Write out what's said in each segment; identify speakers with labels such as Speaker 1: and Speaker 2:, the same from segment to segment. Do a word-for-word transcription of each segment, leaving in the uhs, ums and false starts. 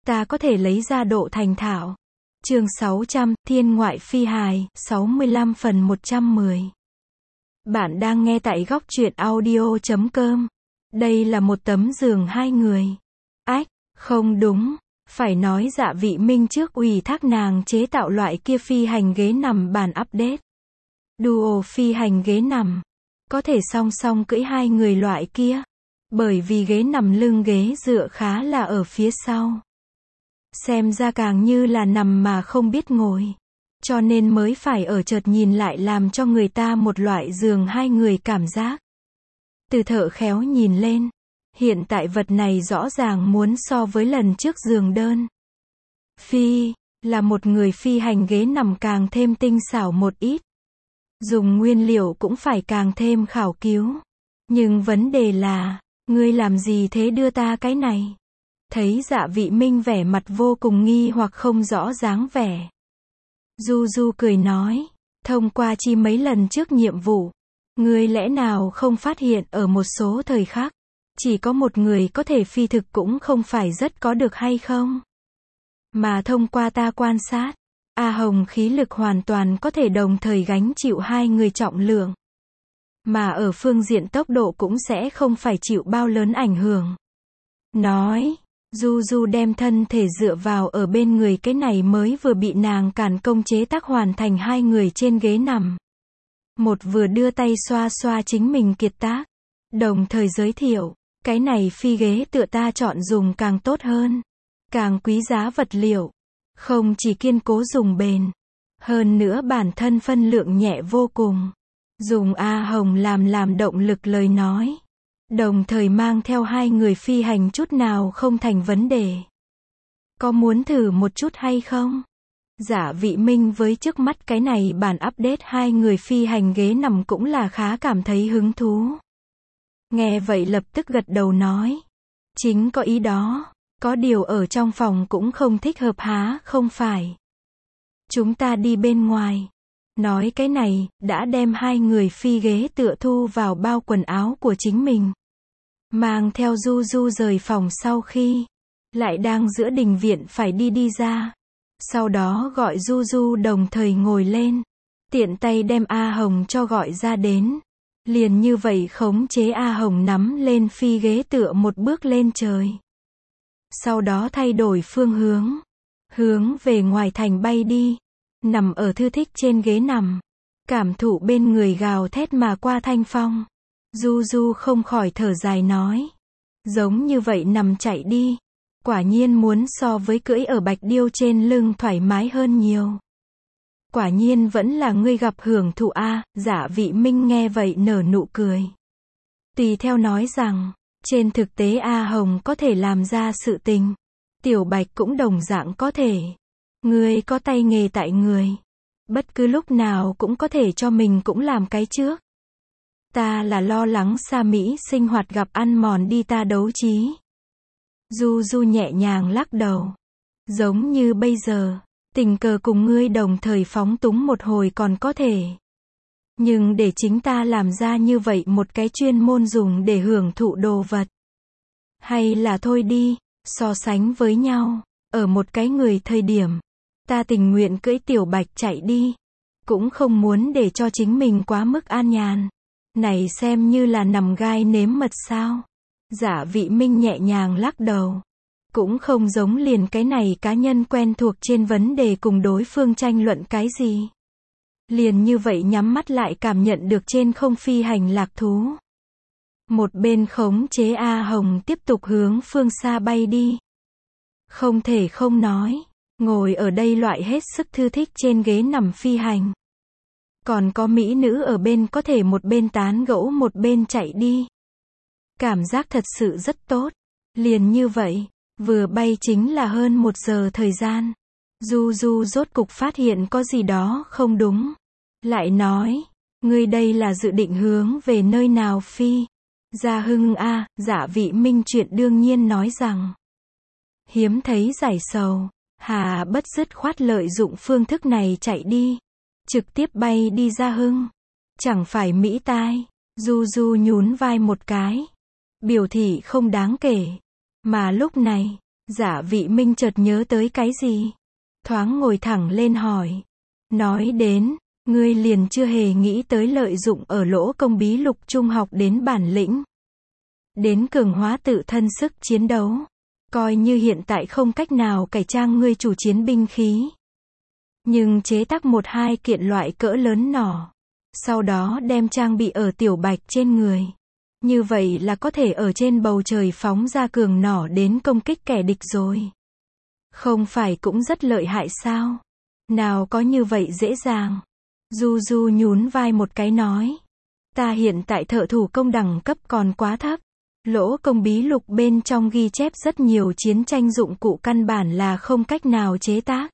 Speaker 1: ta có thể lấy ra độ thành thạo. Chương sáu trăm, Thiên ngoại phi hài, sáu mươi lăm phần một trăm mười. Bạn đang nghe tại góc truyện audio chấm com. Đây là một tấm giường hai người. Ách, không đúng. Phải nói Dạ Vị Minh trước ủy thác nàng chế tạo loại kia phi hành ghế nằm bản update. Duo phi hành ghế nằm. Có thể song song cưỡi hai người loại kia. Bởi vì ghế nằm lưng ghế dựa khá là ở phía sau. Xem ra càng như là nằm mà không biết ngồi. Cho nên mới phải ở chợt nhìn lại làm cho người ta một loại giường hai người cảm giác. Từ thợ khéo nhìn lên. Hiện tại vật này rõ ràng muốn so với lần trước giường đơn. Phi, là một người phi hành ghế nằm càng thêm tinh xảo một ít. Dùng nguyên liệu cũng phải càng thêm khảo cứu. Nhưng vấn đề là, ngươi làm gì thế đưa ta cái này? Thấy Dạ Vị Minh vẻ mặt vô cùng nghi hoặc không rõ dáng vẻ. Du Du cười nói, thông qua chi mấy lần trước nhiệm vụ, ngươi lẽ nào không phát hiện ở một số thời khắc, chỉ có một người có thể phi thực cũng không phải rất có được hay không? Mà thông qua ta quan sát, A Hồng khí lực hoàn toàn có thể đồng thời gánh chịu hai người trọng lượng. Mà ở phương diện tốc độ cũng sẽ không phải chịu bao lớn ảnh hưởng. Nói, Du Du đem thân thể dựa vào ở bên người cái này mới vừa bị nàng cản công chế tác hoàn thành hai người trên ghế nằm. Một vừa đưa tay xoa xoa chính mình kiệt tác. Đồng thời giới thiệu, cái này phi ghế tựa ta chọn dùng càng tốt hơn. Càng quý giá vật liệu. Không chỉ kiên cố dùng bền. Hơn nữa bản thân phân lượng nhẹ vô cùng. Dùng A Hồng làm làm động lực lời nói. Đồng thời mang theo hai người phi hành chút nào không thành vấn đề. Có muốn thử một chút hay không? Dạ Vị Minh với trước mắt cái này bản update hai người phi hành ghế nằm cũng là khá cảm thấy hứng thú. Nghe vậy lập tức gật đầu nói. Chính có ý đó. Có điều ở trong phòng cũng không thích hợp há không phải. Chúng ta đi bên ngoài. Nói cái này, đã đem hai người phi ghế tựa thu vào bao quần áo của chính mình. Mang theo Du Du rời phòng sau khi, lại đang giữa đình viện phải đi đi ra. Sau đó gọi Du Du đồng thời ngồi lên. Tiện tay đem A Hồng cho gọi ra đến. Liền như vậy khống chế A Hồng nắm lên phi ghế tựa một bước lên trời. Sau đó thay đổi phương hướng. Hướng về ngoài thành bay đi. Nằm ở thư thích trên ghế nằm. Cảm thụ bên người gào thét mà qua thanh phong. Du Du không khỏi thở dài nói. Giống như vậy nằm chạy đi. Quả nhiên muốn so với cưỡi ở bạch điêu trên lưng thoải mái hơn nhiều. Quả nhiên vẫn là ngươi gặp hưởng thụ a. Dạ Vị Minh nghe vậy nở nụ cười. Tùy theo nói rằng, trên thực tế A Hồng có thể làm ra sự tình. Tiểu Bạch cũng đồng dạng có thể. Ngươi có tay nghề tại người. Bất cứ lúc nào cũng có thể cho mình cũng làm cái trước. Ta là lo lắng xa Mỹ sinh hoạt gặp ăn mòn đi ta đấu trí. Du Du nhẹ nhàng lắc đầu. Giống như bây giờ, tình cờ cùng ngươi đồng thời phóng túng một hồi còn có thể. Nhưng để chính ta làm ra như vậy một cái chuyên môn dùng để hưởng thụ đồ vật. Hay là thôi đi, so sánh với nhau, ở một cái người thời điểm. Ta tình nguyện cưỡi Tiểu Bạch chạy đi. Cũng không muốn để cho chính mình quá mức an nhàn. Này xem như là nằm gai nếm mật sao. Dạ Vị Minh nhẹ nhàng lắc đầu. Cũng không giống liền cái này cá nhân quen thuộc trên vấn đề cùng đối phương tranh luận cái gì. Liền như vậy nhắm mắt lại cảm nhận được trên không phi hành lạc thú. Một bên khống chế A Hồng tiếp tục hướng phương xa bay đi. Không thể không nói. Ngồi ở đây loại hết sức thư thích trên ghế nằm phi hành. Còn có mỹ nữ ở bên có thể một bên tán gẫu một bên chạy đi. Cảm giác thật sự rất tốt. Liền như vậy, vừa bay chính là hơn một giờ thời gian. Du Du rốt cục phát hiện có gì đó không đúng. Lại nói, ngươi đây là dự định hướng về nơi nào phi? Gia Hưng a. Dạ Vị Minh chuyện đương nhiên nói rằng. Hiếm thấy giải sầu. Hà bất dứt khoát lợi dụng phương thức này chạy đi. Trực tiếp bay đi Gia Hưng. Chẳng phải mỹ tai. Du Du nhún vai một cái. Biểu thị không đáng kể. Mà lúc này, Dạ Vị Minh chợt nhớ tới cái gì. Thoáng ngồi thẳng lên hỏi. Nói đến, ngươi liền chưa hề nghĩ tới lợi dụng ở lỗ công bí lục trung học đến bản lĩnh. Đến cường hóa tự thân sức chiến đấu. Coi như hiện tại không cách nào cải trang ngươi chủ chiến binh khí. Nhưng chế tác một hai kiện loại cỡ lớn nỏ. Sau đó đem trang bị ở tiểu bạch trên người. Như vậy là có thể ở trên bầu trời phóng ra cường nỏ đến công kích kẻ địch rồi. Không phải cũng rất lợi hại sao? Nào có như vậy dễ dàng. Du Du nhún vai một cái nói. Ta hiện tại thợ thủ công đẳng cấp còn quá thấp. Lỗ công bí lục bên trong ghi chép rất nhiều chiến tranh dụng cụ căn bản là không cách nào chế tác.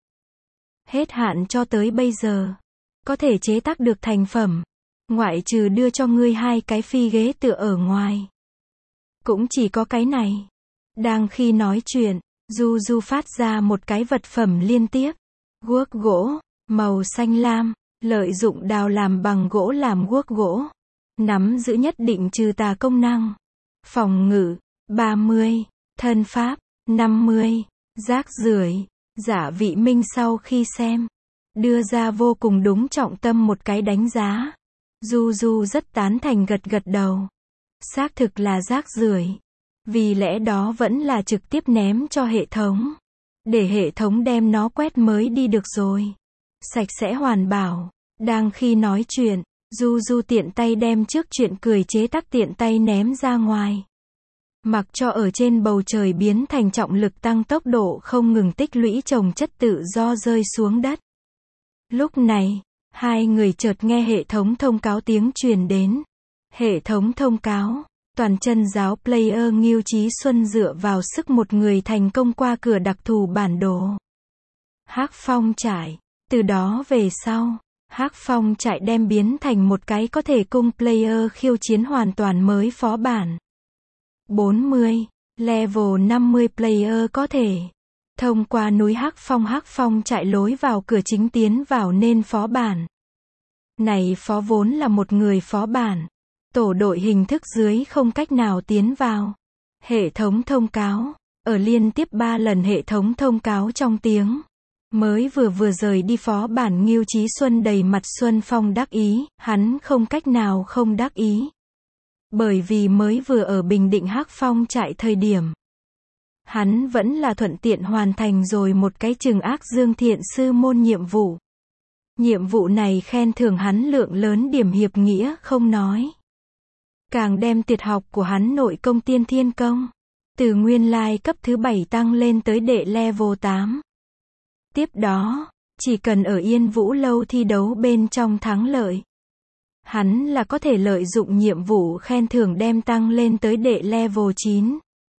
Speaker 1: Hết hạn cho tới bây giờ. Có thể chế tác được thành phẩm. Ngoại trừ đưa cho ngươi hai cái phi ghế tựa ở ngoài. Cũng chỉ có cái này. Đang khi nói chuyện, Du Du phát ra một cái vật phẩm liên tiếp. Guốc gỗ, màu xanh lam, lợi dụng đào làm bằng gỗ làm guốc gỗ. Nắm giữ nhất định trừ tà công năng. Phòng ngự, ba mươi. Thân pháp, năm mươi. Rác rưởi. Dạ Vị Minh sau khi xem, đưa ra vô cùng đúng trọng tâm một cái đánh giá. Du Du rất tán thành gật gật đầu. Xác thực là rác rưởi. Vì lẽ đó vẫn là trực tiếp ném cho hệ thống. Để hệ thống đem nó quét mới đi được rồi. Sạch sẽ hoàn bảo. Đang khi nói chuyện, Du Du tiện tay đem trước chuyện cười chế tác tiện tay ném ra ngoài. Mặc cho ở trên bầu trời biến thành trọng lực tăng tốc độ không ngừng tích lũy chồng chất tự do rơi xuống đất. Lúc này, hai người chợt nghe hệ thống thông cáo tiếng truyền đến. Hệ thống thông cáo, toàn chân giáo player Ngưu Chí Xuân dựa vào sức một người thành công qua cửa đặc thù bản đồ Hắc Phong trại. Từ đó về sau, Hắc Phong trại đem biến thành một cái có thể cung player khiêu chiến hoàn toàn mới phó bản. bốn mươi, level năm mươi player có thể thông qua núi Hắc Phong Hắc Phong trại lối vào cửa chính tiến vào nên phó bản. Này phó vốn là một người phó bản. Tổ đội hình thức dưới không cách nào tiến vào. Hệ thống thông cáo. Ở liên tiếp ba lần hệ thống thông cáo trong tiếng. Mới vừa vừa rời đi phó bản Ngưu Chí Xuân đầy mặt Xuân Phong đắc ý. Hắn không cách nào không đắc ý. Bởi vì mới vừa ở Bình Định Hắc Phong trại thời điểm. Hắn vẫn là thuận tiện hoàn thành rồi một cái trừng ác dương thiện sư môn nhiệm vụ. Nhiệm vụ này khen thưởng hắn lượng lớn điểm hiệp nghĩa không nói. Càng đem tiệt học của hắn nội công tiên thiên công. Từ nguyên lai cấp thứ bảy tăng lên tới đệ level tám. Tiếp đó, chỉ cần ở Yên Vũ Lâu thi đấu bên trong thắng lợi. Hắn là có thể lợi dụng nhiệm vụ khen thưởng đem tăng lên tới đệ level chín.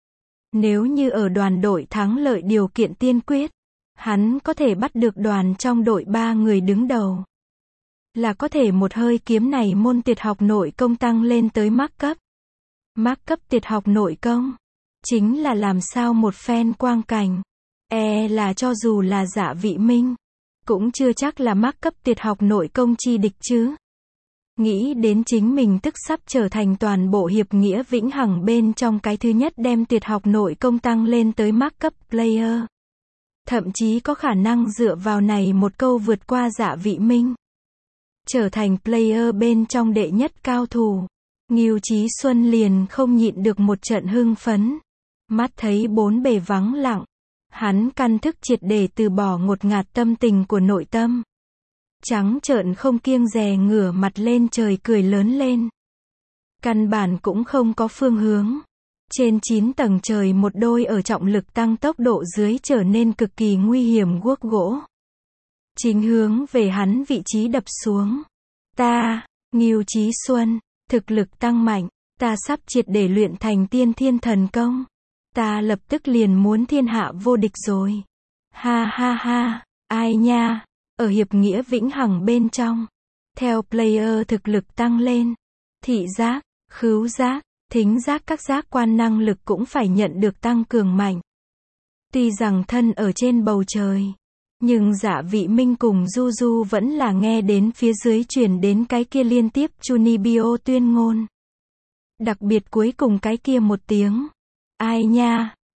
Speaker 1: Nếu như ở đoàn đội thắng lợi điều kiện tiên quyết, hắn có thể bắt được đoàn trong đội ba người đứng đầu. Là có thể một hơi kiếm này môn tiệt học nội công tăng lên tới mác cấp. Mác cấp tiệt học nội công. Chính là làm sao một phen quang cảnh. E là cho dù là Dạ Vị Minh. Cũng chưa chắc là mác cấp tiệt học nội công chi địch chứ. Nghĩ đến chính mình tức sắp trở thành toàn bộ hiệp nghĩa vĩnh hằng bên trong cái thứ nhất đem tiệt học nội công tăng lên tới mác cấp player. Thậm chí có khả năng dựa vào này một câu vượt qua Dạ Vị Minh. Trở thành player bên trong đệ nhất cao thủ. Ngưu Chí Xuân liền không nhịn được một trận hưng phấn. Mắt thấy bốn bề vắng lặng. Hắn căn thức triệt để từ bỏ ngột ngạt tâm tình của nội tâm. Trắng trợn không kiêng dè ngửa mặt lên trời cười lớn lên. Căn bản cũng không có phương hướng. Trên chín tầng trời một đôi ở trọng lực tăng tốc độ dưới trở nên cực kỳ nguy hiểm guốc gỗ. Chính hướng về hắn vị trí đập xuống. Ta, Ngưu Chí Xuân, thực lực tăng mạnh. Ta sắp triệt để luyện thành tiên thiên thần công. Ta lập tức liền muốn thiên hạ vô địch rồi. Ha ha ha, ai nha. Ở hiệp nghĩa vĩnh hằng bên trong. Theo player thực lực tăng lên. Thị giác, khứu giác, thính giác các giác quan năng lực cũng phải nhận được tăng cường mạnh. Tuy rằng thân ở trên bầu trời. Nhưng Dạ Vị Minh cùng Du Du vẫn là nghe đến phía dưới truyền đến cái kia liên tiếp Chunibyo tuyên ngôn. Đặc biệt cuối cùng cái kia một tiếng. Ai nha,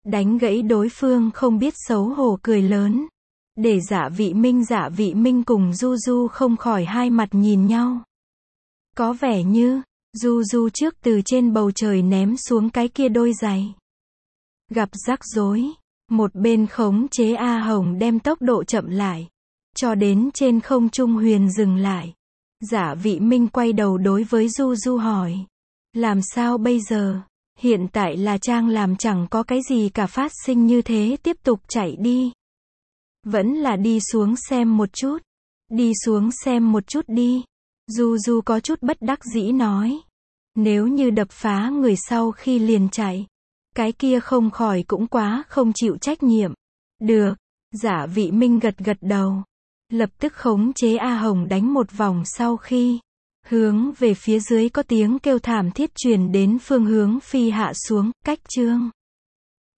Speaker 1: Đánh gãy đối phương không biết xấu hổ cười lớn. Để Dạ Vị Minh Dạ Vị Minh cùng Du Du không khỏi hai mặt nhìn nhau. Có vẻ như, Du Du trước từ trên bầu trời ném xuống cái kia đôi giày. Gặp rắc rối, một bên khống chế A Hồng đem tốc độ chậm lại, cho đến trên không trung huyền dừng lại. Dạ Vị Minh quay đầu đối với Du Du hỏi. Làm sao bây giờ? Hiện tại là Trang làm chẳng có cái gì cả phát sinh như thế tiếp tục chạy đi. Vẫn là đi xuống xem một chút. Đi xuống xem một chút đi. Du Du có chút bất đắc dĩ nói. Nếu như đập phá người sau khi liền chạy, cái kia không khỏi cũng quá không chịu trách nhiệm. Được. Dạ Vị Minh gật gật đầu. Lập tức khống chế A Hồng đánh một vòng sau khi hướng về phía dưới có tiếng kêu thảm thiết truyền đến phương hướng phi hạ xuống, cách Trương